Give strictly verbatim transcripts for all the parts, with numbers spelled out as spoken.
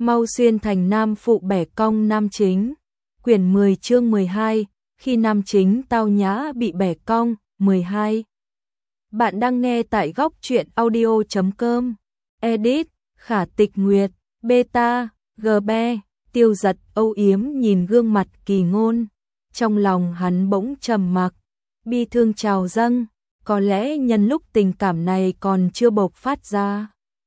mau xuyên thành nam phụ bẻ cong nam chính. Quyển mười chương mười hai, khi nam chính tao nhã bị bẻ cong, mười hai. Bạn đang nghe tại góc truyện audio chấm com. Edit, Khả Tịch Nguyệt, Beta, Gbe, Tiêu Giật âu yếm nhìn gương mặt Kỳ Ngôn. Trong lòng hắn bỗng trầm mặc, bi thương trào dâng, có lẽ nhân lúc tình cảm này còn chưa bộc phát ra,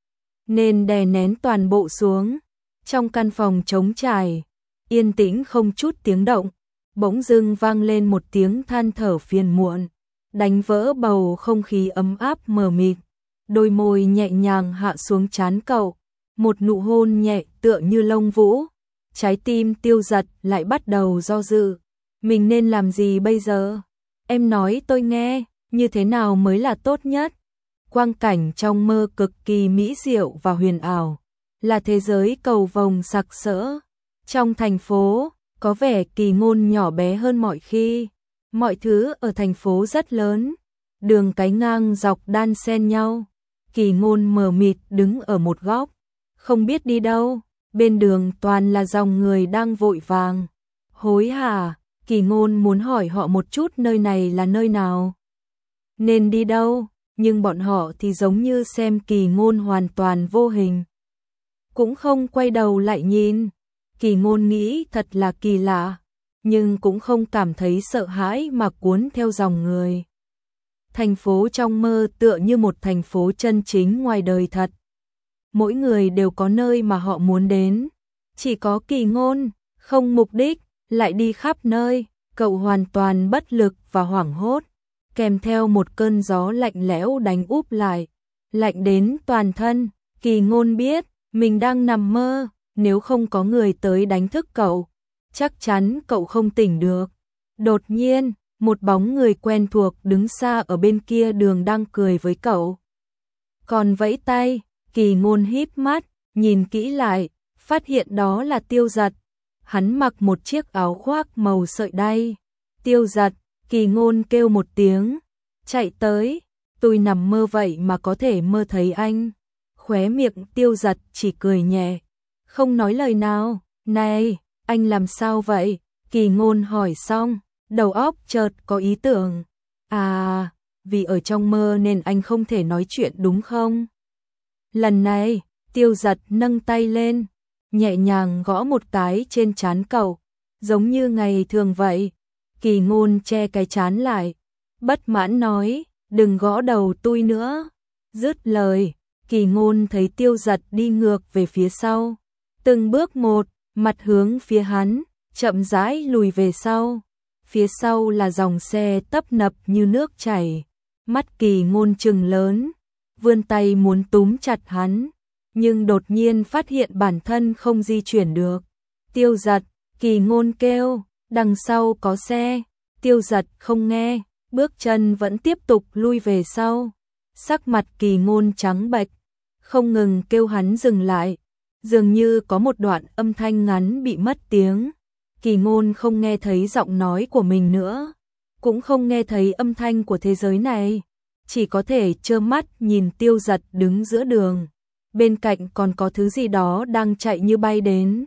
nên đè nén toàn bộ xuống. Trong căn phòng trống trải, yên tĩnh không chút tiếng động, bỗng dưng vang lên một tiếng than thở phiền muộn, đánh vỡ bầu không khí ấm áp mờ mịt. Đôi môi nhẹ nhàng hạ xuống trán cậu, một nụ hôn nhẹ tựa như lông vũ. Trái tim Tiêu Giật lại bắt đầu do dự, mình nên làm gì bây giờ? Em nói tôi nghe, như thế nào mới là tốt nhất? Quang cảnh trong mơ cực kỳ mỹ diệu và huyền ảo, là thế giới cầu vồng sặc sỡ. Trong thành phố, có vẻ Kỳ Ngôn nhỏ bé hơn mọi khi. Mọi thứ ở thành phố rất lớn, đường cái ngang dọc đan xen nhau. Kỳ Ngôn mờ mịt đứng ở một góc, không biết đi đâu. Bên đường toàn là dòng người đang vội vàng, hối hả. Kỳ Ngôn muốn hỏi họ một chút nơi này là nơi nào, nên đi đâu, nhưng bọn họ thì giống như xem Kỳ Ngôn hoàn toàn vô hình, cũng không quay đầu lại nhìn. Kỳ Ngôn nghĩ thật là kỳ lạ, nhưng cũng không cảm thấy sợ hãi mà cuốn theo dòng người. Thành phố trong mơ tựa như một thành phố chân chính ngoài đời thật. Mỗi người đều có nơi mà họ muốn đến, chỉ có Kỳ Ngôn không mục đích, lại đi khắp nơi. Cậu hoàn toàn bất lực và hoảng hốt, kèm theo một cơn gió lạnh lẽo đánh úp lại, lạnh đến toàn thân. Kỳ Ngôn biết mình đang nằm mơ, nếu không có người tới đánh thức cậu, chắc chắn cậu không tỉnh được. Đột nhiên, một bóng người quen thuộc đứng xa ở bên kia đường đang cười với cậu, còn vẫy tay. Kỳ Ngôn híp mắt, nhìn kỹ lại, phát hiện đó là Tiêu Giật. Hắn mặc một chiếc áo khoác màu sợi đay. Tiêu Giật, Kỳ Ngôn kêu một tiếng, chạy tới. Tôi nằm mơ vậy mà có thể mơ thấy anh. Khóe miệng Tiêu Giật chỉ cười nhẹ, không nói lời nào. Này, anh làm sao vậy? Kỳ Ngôn hỏi xong, đầu óc chợt có ý tưởng. À, vì ở trong mơ nên anh không thể nói chuyện đúng không? Lần này, Tiêu Giật nâng tay lên, nhẹ nhàng gõ một cái trên trán cậu, giống như ngày thường vậy. Kỳ Ngôn che cái trán lại, bất mãn nói, đừng gõ đầu tôi nữa. Dứt lời, Kỳ Ngôn thấy Tiêu Giật đi ngược về phía sau, từng bước một, mặt hướng phía hắn, chậm rãi lùi về sau. Phía sau là dòng xe tấp nập như nước chảy. Mắt Kỳ Ngôn trừng lớn, vươn tay muốn túm chặt hắn, nhưng đột nhiên phát hiện bản thân không di chuyển được. Tiêu Giật, Kỳ Ngôn kêu, đằng sau có xe. Tiêu Giật không nghe, bước chân vẫn tiếp tục lui về sau. Sắc mặt Kỳ Ngôn trắng bệch, không ngừng kêu hắn dừng lại. Dường như có một đoạn âm thanh ngắn bị mất tiếng. Kỳ Ngôn không nghe thấy giọng nói của mình nữa, cũng không nghe thấy âm thanh của thế giới này, chỉ có thể trơ mắt nhìn Tiêu Giật đứng giữa đường. Bên cạnh còn có thứ gì đó đang chạy như bay đến,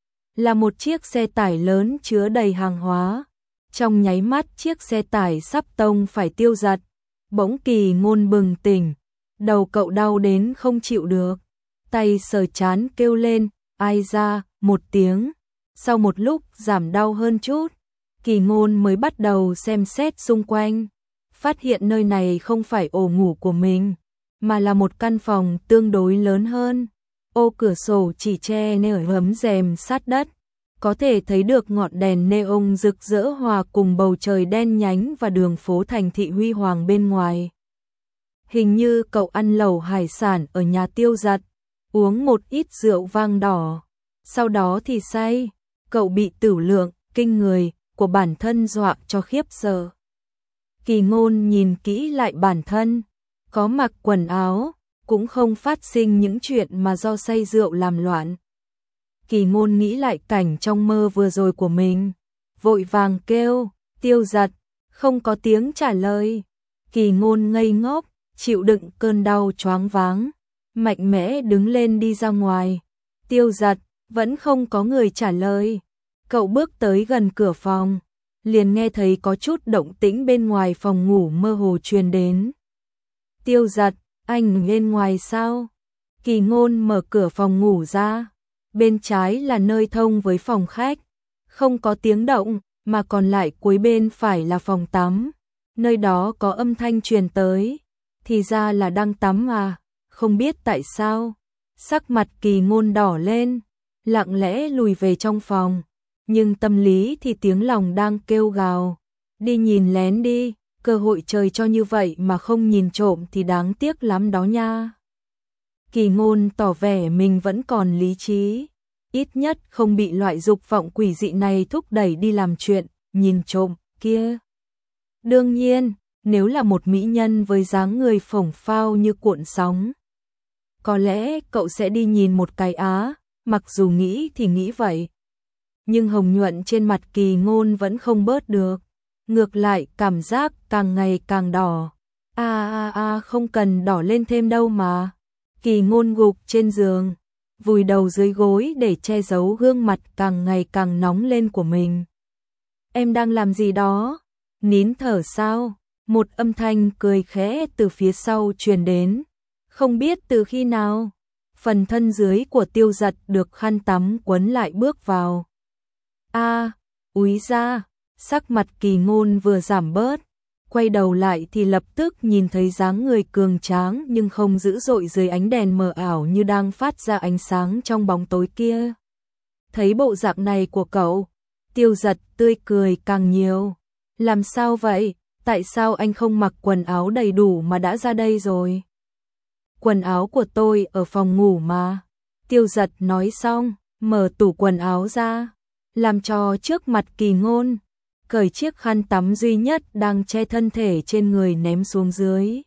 là một chiếc xe tải lớn chứa đầy hàng hóa. Trong nháy mắt chiếc xe tải sắp tông phải Tiêu Giật, bỗng Kỳ Ngôn bừng tỉnh, đầu cậu đau đến không chịu được, tay sờ trán kêu lên, ai ra, một tiếng. Sau một lúc giảm đau hơn chút, Kỳ Ngôn mới bắt đầu xem xét xung quanh, phát hiện nơi này không phải ổ ngủ của mình, mà là một căn phòng tương đối lớn hơn. Ô cửa sổ chỉ che nửa hấm rèm sát đất, có thể thấy được ngọn đèn neon rực rỡ hòa cùng bầu trời đen nhánh và đường phố thành thị huy hoàng bên ngoài. Hình như cậu ăn lẩu hải sản ở nhà Tiêu Giật, uống một ít rượu vang đỏ, sau đó thì say. Cậu bị tửu lượng kinh người của bản thân dọa cho khiếp sợ. Kỳ Ngôn nhìn kỹ lại bản thân, có mặc quần áo, cũng không phát sinh những chuyện mà do say rượu làm loạn. Kỳ Ngôn nghĩ lại cảnh trong mơ vừa rồi của mình, vội vàng kêu, Tiêu Giật, không có tiếng trả lời. Kỳ Ngôn ngây ngốc, chịu đựng cơn đau choáng váng, mạnh mẽ đứng lên đi ra ngoài. Tiêu Giật, Vẫn không có người trả lời. Cậu bước tới gần cửa phòng, liền nghe thấy có chút động tĩnh bên ngoài phòng ngủ mơ hồ truyền đến. Tiêu Giật, anh bên ngoài sao? Kỳ Ngôn mở cửa phòng ngủ ra, bên trái là nơi thông với phòng khách, không có tiếng động, mà còn lại cuối bên phải là phòng tắm, nơi đó có âm thanh truyền tới, thì ra là đang tắm à, không biết tại sao. Sắc mặt Kỳ Ngôn đỏ lên, lặng lẽ lùi về trong phòng, nhưng tâm lý thì tiếng lòng đang kêu gào, đi nhìn lén đi, cơ hội trời cho như vậy mà không nhìn trộm thì đáng tiếc lắm đó nha. Kỳ Ngôn tỏ vẻ mình vẫn còn lý trí, ít nhất không bị loại dục vọng quỷ dị này thúc đẩy đi làm chuyện nhìn trộm kia. Đương nhiên, nếu là một mỹ nhân với dáng người phồng phao như cuộn sóng, có lẽ cậu sẽ đi nhìn một cái á, mặc dù nghĩ thì nghĩ vậy. Nhưng hồng nhuận trên mặt Kỳ Ngôn vẫn không bớt được, ngược lại cảm giác càng ngày càng đỏ. A a a không cần đỏ lên thêm đâu mà. Kỳ Ngôn gục trên giường, vùi đầu dưới gối để che giấu gương mặt càng ngày càng nóng lên của mình. Em đang làm gì đó? Nín thở sao? Một âm thanh cười khẽ từ phía sau truyền đến. Không biết từ khi nào, phần thân dưới của Tiêu Giật được khăn tắm quấn lại bước vào. A, úi ra, sắc mặt Kỳ Ngôn vừa giảm bớt, quay đầu lại thì lập tức nhìn thấy dáng người cường tráng nhưng không dữ dội dưới ánh đèn mờ ảo như đang phát ra ánh sáng trong bóng tối kia. Thấy bộ dạng này của cậu, Tiêu Giật tươi cười càng nhiều. Làm sao vậy? Tại sao anh không mặc quần áo đầy đủ mà đã ra đây rồi? Quần áo của tôi ở phòng ngủ mà. Tiêu Giật nói xong, mở tủ quần áo ra, làm trò trước mặt Kỳ Ngôn, cởi chiếc khăn tắm duy nhất đang che thân thể trên người ném xuống dưới.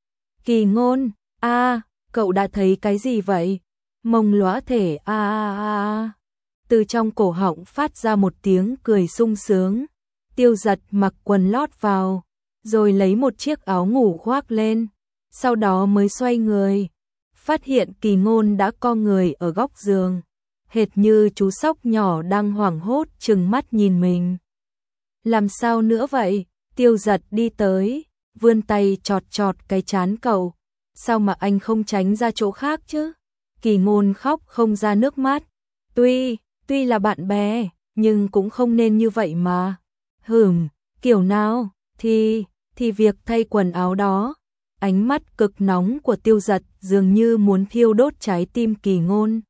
Kỳ Ngôn, a, cậu đã thấy cái gì vậy? Mông lóa thể a a a. Từ trong cổ họng phát ra một tiếng cười sung sướng. Tiêu Giật mặc quần lót vào, rồi lấy một chiếc áo ngủ khoác lên, sau đó mới xoay người, phát hiện Kỳ Ngôn đã co người ở góc giường, hệt như chú sóc nhỏ đang hoảng hốt trừng mắt nhìn mình. Làm sao nữa vậy? Tiêu Giật đi tới, vươn tay chọt chọt cái trán cậu. Sao mà anh không tránh ra chỗ khác chứ? Kỳ Ngôn khóc không ra nước mắt. Tuy, tuy là bạn bè, nhưng cũng không nên như vậy mà. Hửm, kiểu nào, thì, thì việc thay quần áo đó. Ánh mắt cực nóng của Tiêu Giật dường như muốn thiêu đốt trái tim Kỳ Ngôn.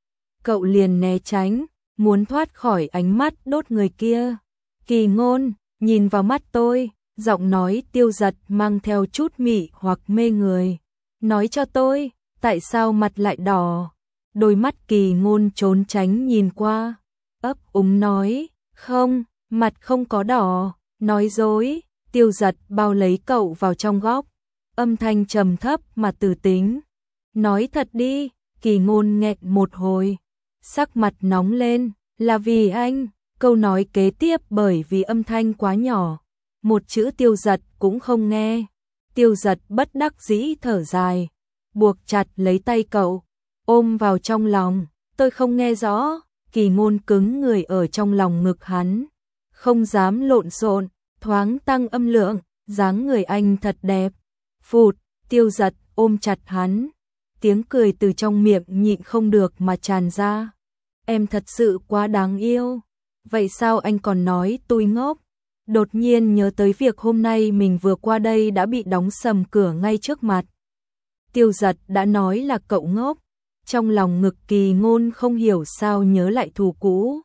Cậu liền né tránh, muốn thoát khỏi ánh mắt đốt người kia. Kỳ Ngôn, nhìn vào mắt tôi, giọng nói Tiêu Giật mang theo chút mị hoặc mê người. Nói cho tôi, tại sao mặt lại đỏ? Đôi mắt Kỳ Ngôn trốn tránh nhìn qua, ấp úng nói, không, mặt không có đỏ, nói dối. Tiêu Giật bao lấy cậu vào trong góc, âm thanh trầm thấp mà từ tính. Nói thật đi. Kỳ Ngôn nghẹn một hồi, sắc mặt nóng lên, là vì anh. Câu nói kế tiếp bởi vì âm thanh quá nhỏ, một chữ Tiêu Giật cũng không nghe. Tiêu Giật bất đắc dĩ thở dài, buộc chặt lấy tay cậu, ôm vào trong lòng. Tôi không nghe rõ. Kỳ Ngôn cứng người ở trong lòng ngực hắn, không dám lộn xộn, thoáng tăng âm lượng, dáng người anh thật đẹp. Phụt, Tiêu Giật ôm chặt hắn, tiếng cười từ trong miệng nhịn không được mà tràn ra. Em thật sự quá đáng yêu. Vậy sao anh còn nói tôi ngốc? Đột nhiên nhớ tới việc hôm nay mình vừa qua đây đã bị đóng sầm cửa ngay trước mặt. Tiêu Giật đã nói là cậu ngốc. Trong lòng ngực Kỳ Ngôn không hiểu sao nhớ lại thù cũ.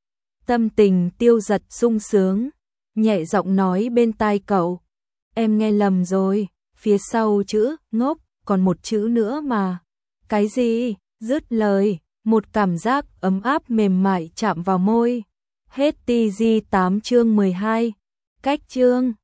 Tâm tình Tiêu Giật sung sướng, nhẹ giọng nói bên tai cậu. Em nghe lầm rồi, phía sau chữ ngốc còn một chữ nữa mà. Cái gì? Dứt lời, một cảm giác ấm áp mềm mại chạm vào môi. Hết ti gi tám chương mười hai. Cách chương